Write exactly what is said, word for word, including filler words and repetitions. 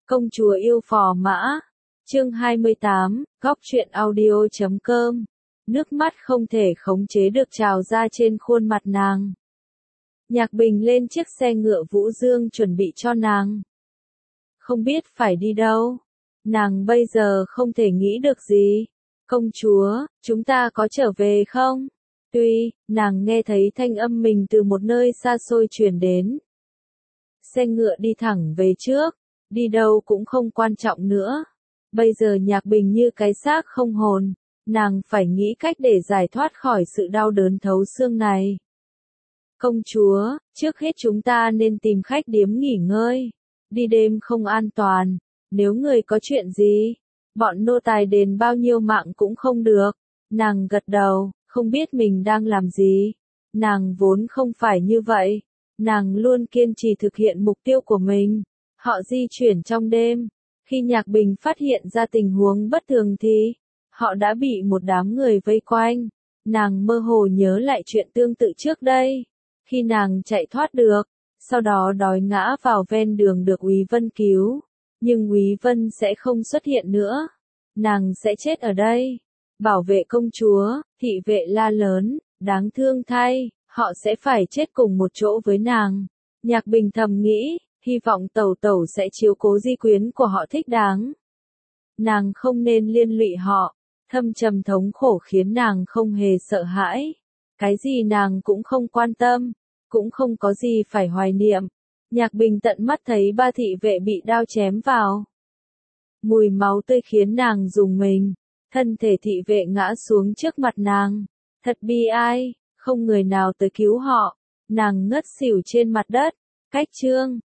Công chúa yêu phò mã. Chương hai mươi tám, góc truyện audio chấm com. Nước mắt không thể khống chế được trào ra trên khuôn mặt nàng. Nhạc Bình lên chiếc xe ngựa Vũ Dương chuẩn bị cho nàng. Không biết phải đi đâu. Nàng bây giờ không thể nghĩ được gì. Công chúa, chúng ta có trở về không? Tuy, nàng nghe thấy thanh âm mình từ một nơi xa xôi truyền đến. Xe ngựa đi thẳng về trước, đi đâu cũng không quan trọng nữa. Bây giờ Nhạc Bình như cái xác không hồn, nàng phải nghĩ cách để giải thoát khỏi sự đau đớn thấu xương này. Công chúa, trước hết chúng ta nên tìm khách điếm nghỉ ngơi. Đi đêm không an toàn, nếu người có chuyện gì, bọn nô tài đền bao nhiêu mạng cũng không được. Nàng gật đầu, không biết mình đang làm gì. Nàng vốn không phải như vậy. Nàng luôn kiên trì thực hiện mục tiêu của mình. Họ di chuyển trong đêm. Khi Nhạc Bình phát hiện ra tình huống bất thường thì, họ đã bị một đám người vây quanh. Nàng mơ hồ nhớ lại chuyện tương tự trước đây. Khi nàng chạy thoát được, sau đó đói ngã vào ven đường được Úy Vân cứu. Nhưng Úy Vân sẽ không xuất hiện nữa. Nàng sẽ chết ở đây. Bảo vệ công chúa, thị vệ la lớn, đáng thương thay, họ sẽ phải chết cùng một chỗ với nàng. Nhạc Bình thầm nghĩ, hy vọng tẩu tẩu sẽ chiếu cố di quyến của họ thích đáng. Nàng không nên liên lụy họ, thâm trầm thống khổ khiến nàng không hề sợ hãi. Cái gì nàng cũng không quan tâm, cũng không có gì phải hoài niệm. Nhạc Bình tận mắt thấy ba thị vệ bị đao chém vào. Mùi máu tươi khiến nàng rùng mình, thân thể thị vệ ngã xuống trước mặt nàng. Thật bi ai, không người nào tới cứu họ, nàng ngất xỉu trên mặt đất. Cách chương